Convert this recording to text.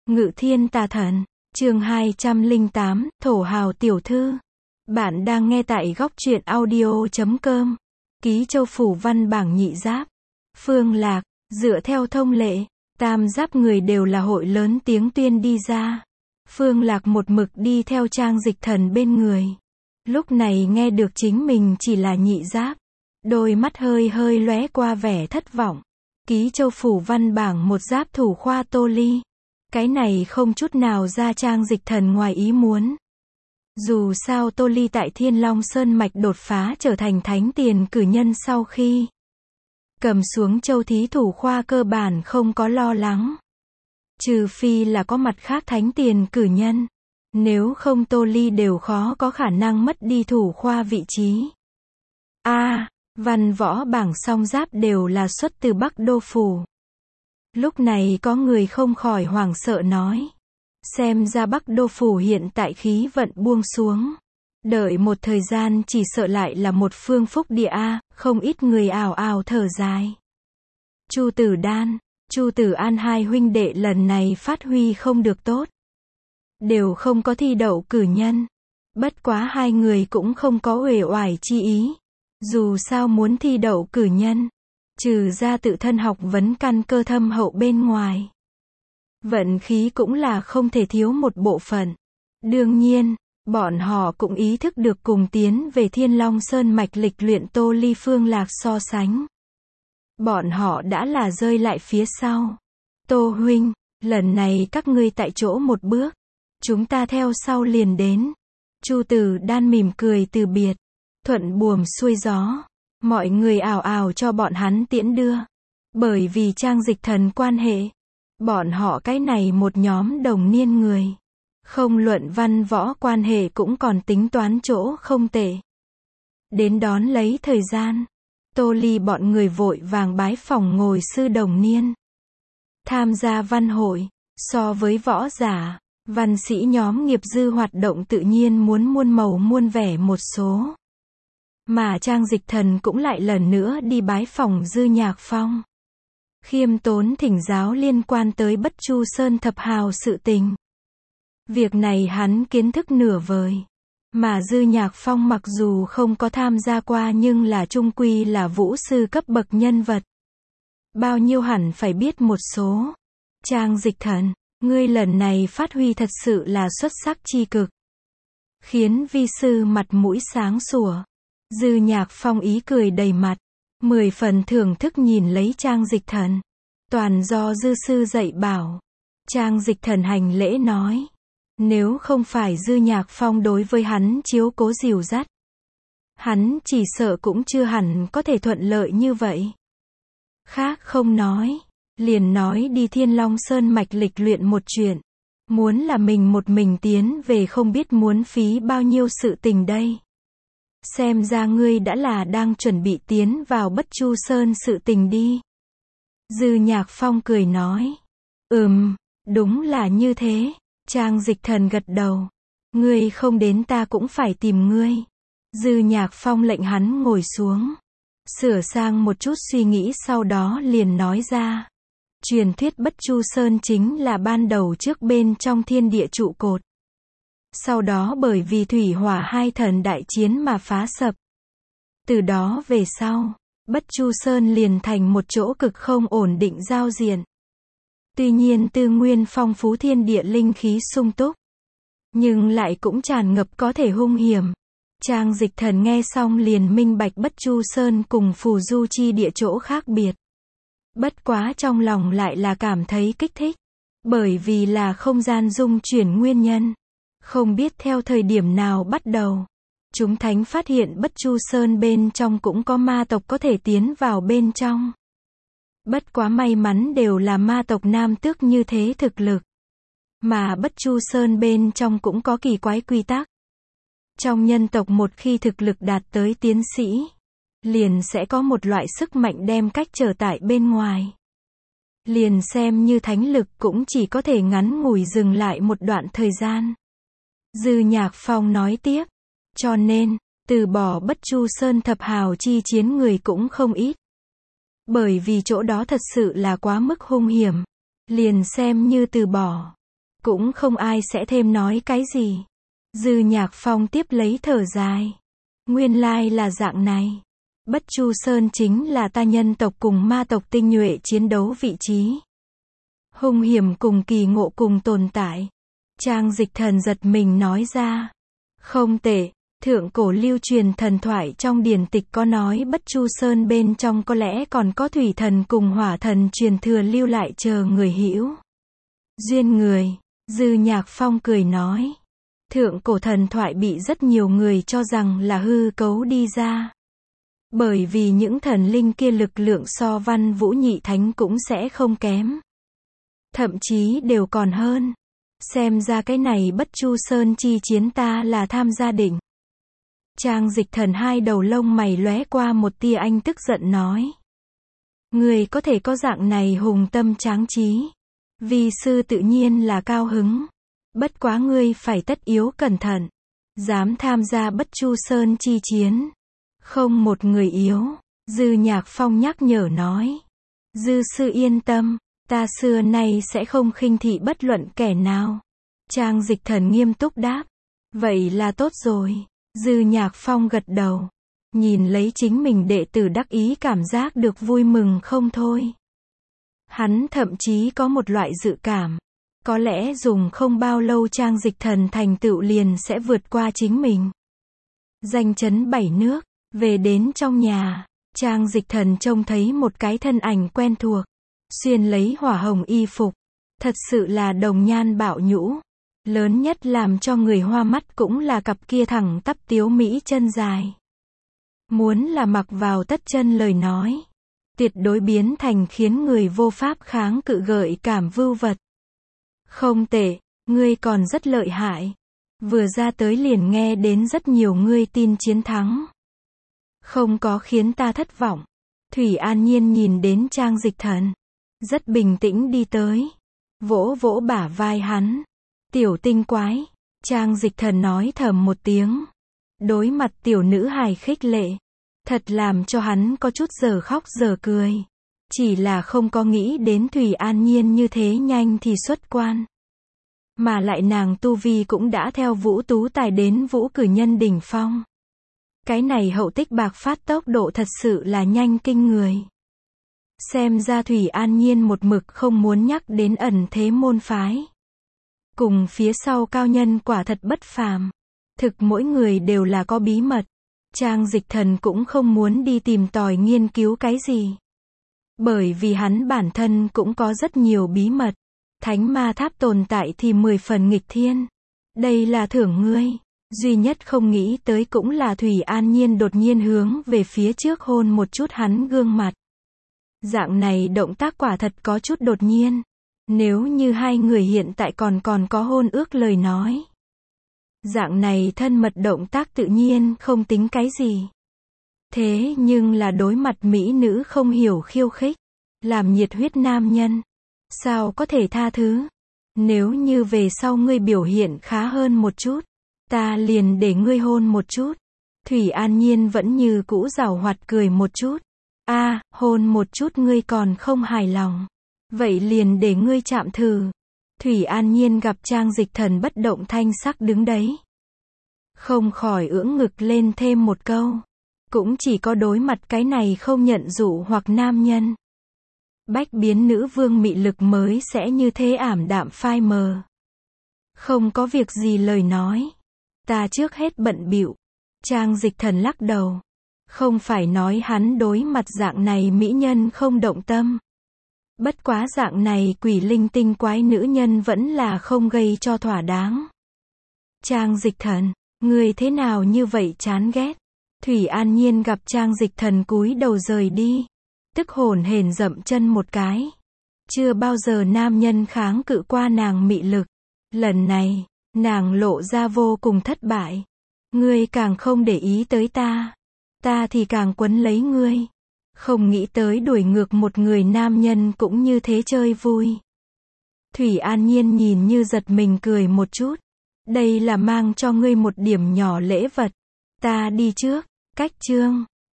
Ngự thiên tà thần, chương 208, thổ hào tiểu thư. Bạn đang nghe tại góc truyện audio.com. Ký Châu Phủ Văn bảng nhị giáp. Phương Lạc, dựa theo thông lệ, tam giáp người đều là hội lớn tiếng tuyên đi ra. Phương Lạc một mực đi theo Trang Dịch Thần bên người. Lúc này nghe được chính mình chỉ là nhị giáp. Đôi mắt hơi hơi lóe qua vẻ thất vọng. Ký Châu Phủ Văn bảng một giáp thủ khoa Tô Ly. Cái này không chút nào ra Trang Dịch Thần ngoài ý muốn. Dù sao Tô Ly tại Thiên Long Sơn Mạch đột phá trở thành thánh tiền cử nhân sau khi cầm xuống châu thí thủ khoa cơ bản không có lo lắng. Trừ phi là có mặt khác thánh tiền cử nhân. Nếu không Tô Ly đều khó có khả năng mất đi thủ khoa vị trí. Văn võ bảng song giáp đều là xuất từ Bắc Đô Phủ. Lúc này có người không khỏi hoảng sợ nói. Xem ra Bắc Đô Phủ hiện tại khí vận buông xuống. Đợi một thời gian chỉ sợ lại là một phương phúc địa không ít người ào ào thở dài. Chu Tử Đan, Chu Tử An hai huynh đệ lần này phát huy không được tốt. Đều không có thi đậu cử nhân. Bất quá hai người cũng không có uể oải chi ý. Dù sao muốn thi đậu cử nhân, trừ ra tự thân học vấn căn cơ thâm hậu bên ngoài, vận khí cũng là không thể thiếu một bộ phận. Đương nhiên, bọn họ cũng ý thức được cùng tiến về Thiên Long Sơn Mạch lịch luyện Tô Ly Phương Lạc so sánh. Bọn họ đã là rơi lại phía sau. Tô huynh, lần này các ngươi tại chỗ một bước, chúng ta theo sau liền đến. Chu Tử Đan mỉm cười từ biệt. Thuận buồm xuôi gió, mọi người ào ào cho bọn hắn tiễn đưa. Bởi vì Trang Dịch Thần quan hệ, bọn họ cái này một nhóm đồng niên người, không luận văn võ quan hệ cũng còn tính toán chỗ không tệ. Đến đón lấy thời gian, Tô Ly bọn người vội vàng bái phỏng ngồi sư đồng niên. Tham gia văn hội, so với võ giả, văn sĩ nhóm nghiệp dư hoạt động tự nhiên muốn muôn màu muôn vẻ một số. Mà Trang Dịch Thần cũng lại lần nữa đi bái phỏng Dư Nhạc Phong. Khiêm tốn thỉnh giáo liên quan tới Bất Chu Sơn thập hào sự tình. Việc này hắn kiến thức nửa vời. Mà Dư Nhạc Phong mặc dù không có tham gia qua nhưng là chung quy là vũ sư cấp bậc nhân vật. Bao nhiêu hẳn phải biết một số. Trang Dịch Thần, ngươi lần này phát huy thật sự là xuất sắc chi cực. Khiến vi sư mặt mũi sáng sủa. Dư Nhạc Phong ý cười đầy mặt, 10 phần thưởng thức nhìn lấy Trang Dịch Thần. Toàn do dư sư dạy bảo. Trang Dịch Thần hành lễ nói. Nếu không phải Dư Nhạc Phong đối với hắn chiếu cố dìu dắt, hắn chỉ sợ cũng chưa hẳn có thể thuận lợi như vậy. Khác không nói, liền nói đi Thiên Long Sơn Mạch lịch luyện một chuyện. Muốn là mình một mình tiến về không biết muốn phí bao nhiêu sự tình đây. Xem ra ngươi đã là đang chuẩn bị tiến vào Bất Chu Sơn sự tình đi. Dư Nhạc Phong cười nói. Đúng là như thế. Trang Dịch Thần gật đầu. Ngươi không đến ta cũng phải tìm ngươi. Dư Nhạc Phong lệnh hắn ngồi xuống. Sửa sang một chút suy nghĩ sau đó liền nói ra. Truyền thuyết Bất Chu Sơn chính là ban đầu trước bên trong thiên địa trụ cột. Sau đó bởi vì thủy hỏa hai thần đại chiến mà phá sập. Từ đó về sau, Bất Chu Sơn liền thành một chỗ cực không ổn định giao diện. Tuy nhiên tư nguyên phong phú thiên địa linh khí sung túc, nhưng lại cũng tràn ngập có thể hung hiểm. Trang Dịch Thần nghe xong liền minh bạch Bất Chu Sơn cùng Phù Du chi địa chỗ khác biệt. Bất quá trong lòng lại là cảm thấy kích thích. Bởi vì là không gian dung chuyển nguyên nhân. Không biết theo thời điểm nào bắt đầu, chúng thánh phát hiện Bất Chu Sơn bên trong cũng có ma tộc có thể tiến vào bên trong. Bất quá may mắn đều là ma tộc nam tước như thế thực lực. Mà Bất Chu Sơn bên trong cũng có kỳ quái quy tắc. Trong nhân tộc một khi thực lực đạt tới tiến sĩ, liền sẽ có một loại sức mạnh đem cách trở tại bên ngoài. Liền xem như thánh lực cũng chỉ có thể ngắn ngủi dừng lại một đoạn thời gian. Dư Nhạc Phong nói tiếp. Cho nên, từ bỏ Bất Chu Sơn thập hào chi chiến người cũng không ít. Bởi vì chỗ đó thật sự là quá mức hung hiểm. Liền xem như từ bỏ, Cũng không ai sẽ thêm nói cái gì. Dư Nhạc Phong tiếp lấy thở dài. Nguyên lai là dạng này. Bất Chu Sơn chính là ta nhân tộc cùng ma tộc tinh nhuệ chiến đấu vị trí. Hung hiểm cùng kỳ ngộ cùng tồn tại. Trang Dịch Thần giật mình nói ra. Không tệ, thượng cổ lưu truyền thần thoại trong điển tịch có nói Bất Chu Sơn bên trong có lẽ còn có thủy thần cùng hỏa thần truyền thừa lưu lại chờ người hữu duyên người. Dư Nhạc Phong cười nói. Thượng cổ thần thoại bị rất nhiều người cho rằng là hư cấu đi ra. Bởi vì những thần linh kia lực lượng so Văn Vũ Nhị Thánh cũng sẽ không kém. Thậm chí đều còn hơn. Xem ra cái này Bất Chu Sơn chi chiến ta là tham gia định. Trang Dịch Thần hai đầu lông mày lóe qua một tia anh tức giận nói. Người có thể có dạng này hùng tâm tráng trí. Vi sư tự nhiên là cao hứng. Bất quá ngươi phải tất yếu cẩn thận. Dám tham gia Bất Chu Sơn chi chiến. Không một người yếu. Dư Nhạc Phong nhắc nhở nói. Dư sư yên tâm. Ta xưa nay sẽ không khinh thị bất luận kẻ nào. Trang Dịch Thần nghiêm túc đáp. Vậy là tốt rồi. Dư Nhạc Phong gật đầu. Nhìn lấy chính mình đệ tử đắc ý cảm giác được vui mừng không thôi. Hắn thậm chí có một loại dự cảm. Có lẽ dùng không bao lâu Trang Dịch Thần thành tựu liền sẽ vượt qua chính mình. Danh chấn 7 nước. Về đến trong nhà. Trang Dịch Thần trông thấy một cái thân ảnh quen thuộc. Xuyên lấy hỏa hồng y phục. Thật sự là đồng nhan bạo nhũ. Lớn nhất làm cho người hoa mắt cũng là cặp kia thẳng tắp tiếu mỹ chân dài. Muốn là mặc vào tất chân lời nói. Tuyệt đối biến thành khiến người vô pháp kháng cự gợi cảm vưu vật. Không tệ, ngươi còn rất lợi hại. Vừa ra tới liền nghe đến rất nhiều ngươi tin chiến thắng. Không có khiến ta thất vọng. Thủy An Nhiên nhìn đến Trang Dịch Thần. Rất bình tĩnh đi tới. Vỗ vỗ bả vai hắn. Tiểu tinh quái. Trang Dịch Thần nói thầm một tiếng. Đối mặt tiểu nữ hài khích lệ. Thật làm cho hắn có chút giờ khóc giờ cười. Chỉ là không có nghĩ đến Thủy An Nhiên như thế nhanh thì xuất quan. Mà lại nàng tu vi cũng đã theo Vũ Tú Tài đến Vũ Cử Nhân đỉnh phong. Cái này hậu tích bạc phát tốc độ thật sự là nhanh kinh người. Xem ra Thủy An Nhiên một mực không muốn nhắc đến ẩn thế môn phái. Cùng phía sau cao nhân quả thật bất phàm. Thực mỗi người đều là có bí mật. Trang Dịch Thần cũng không muốn đi tìm tòi nghiên cứu cái gì. Bởi vì hắn bản thân cũng có rất nhiều bí mật. Thánh ma tháp tồn tại thì 10 phần nghịch thiên. Đây là thưởng ngươi. Duy nhất không nghĩ tới cũng là Thủy An Nhiên đột nhiên hướng về phía trước hôn một chút hắn gương mặt. Dạng này động tác quả thật có chút đột nhiên. Nếu như hai người hiện tại còn có hôn ước lời nói. Dạng này thân mật động tác tự nhiên không tính cái gì. Thế nhưng là đối mặt mỹ nữ không hiểu khiêu khích. Làm nhiệt huyết nam nhân. Sao có thể tha thứ? Nếu như về sau ngươi biểu hiện khá hơn một chút. Ta liền để ngươi hôn một chút. Thủy An Nhiên vẫn như cũ giảo hoạt cười một chút. Hôn một chút ngươi còn không hài lòng. Vậy liền để ngươi chạm thử. Thủy An Nhiên gặp Trang Dịch Thần bất động thanh sắc đứng đấy. Không khỏi ưỡn ngực lên thêm một câu. Cũng chỉ có đối mặt cái này không nhận dụ hoặc nam nhân. Bách biến nữ vương mị lực mới sẽ như thế ảm đạm phai mờ. Không có việc gì lời nói. Ta trước hết bận bịu. Trang Dịch Thần lắc đầu. Không phải nói hắn đối mặt dạng này mỹ nhân không động tâm. Bất quá dạng này quỷ linh tinh quái nữ nhân vẫn là không gây cho thỏa đáng. Trang Dịch Thần, người thế nào như vậy chán ghét. Thủy An Nhiên gặp Trang Dịch Thần cúi đầu rời đi. Tức hồn hển dậm chân một cái. Chưa bao giờ nam nhân kháng cự qua nàng mị lực. Lần này, nàng lộ ra vô cùng thất bại. Ngươi càng không để ý tới ta. Ta thì càng quấn lấy ngươi. Không nghĩ tới đuổi ngược một người nam nhân cũng như thế chơi vui. Thủy An Nhiên nhìn như giật mình cười một chút. Đây là mang cho ngươi một điểm nhỏ lễ vật. Ta đi trước. Cách chương.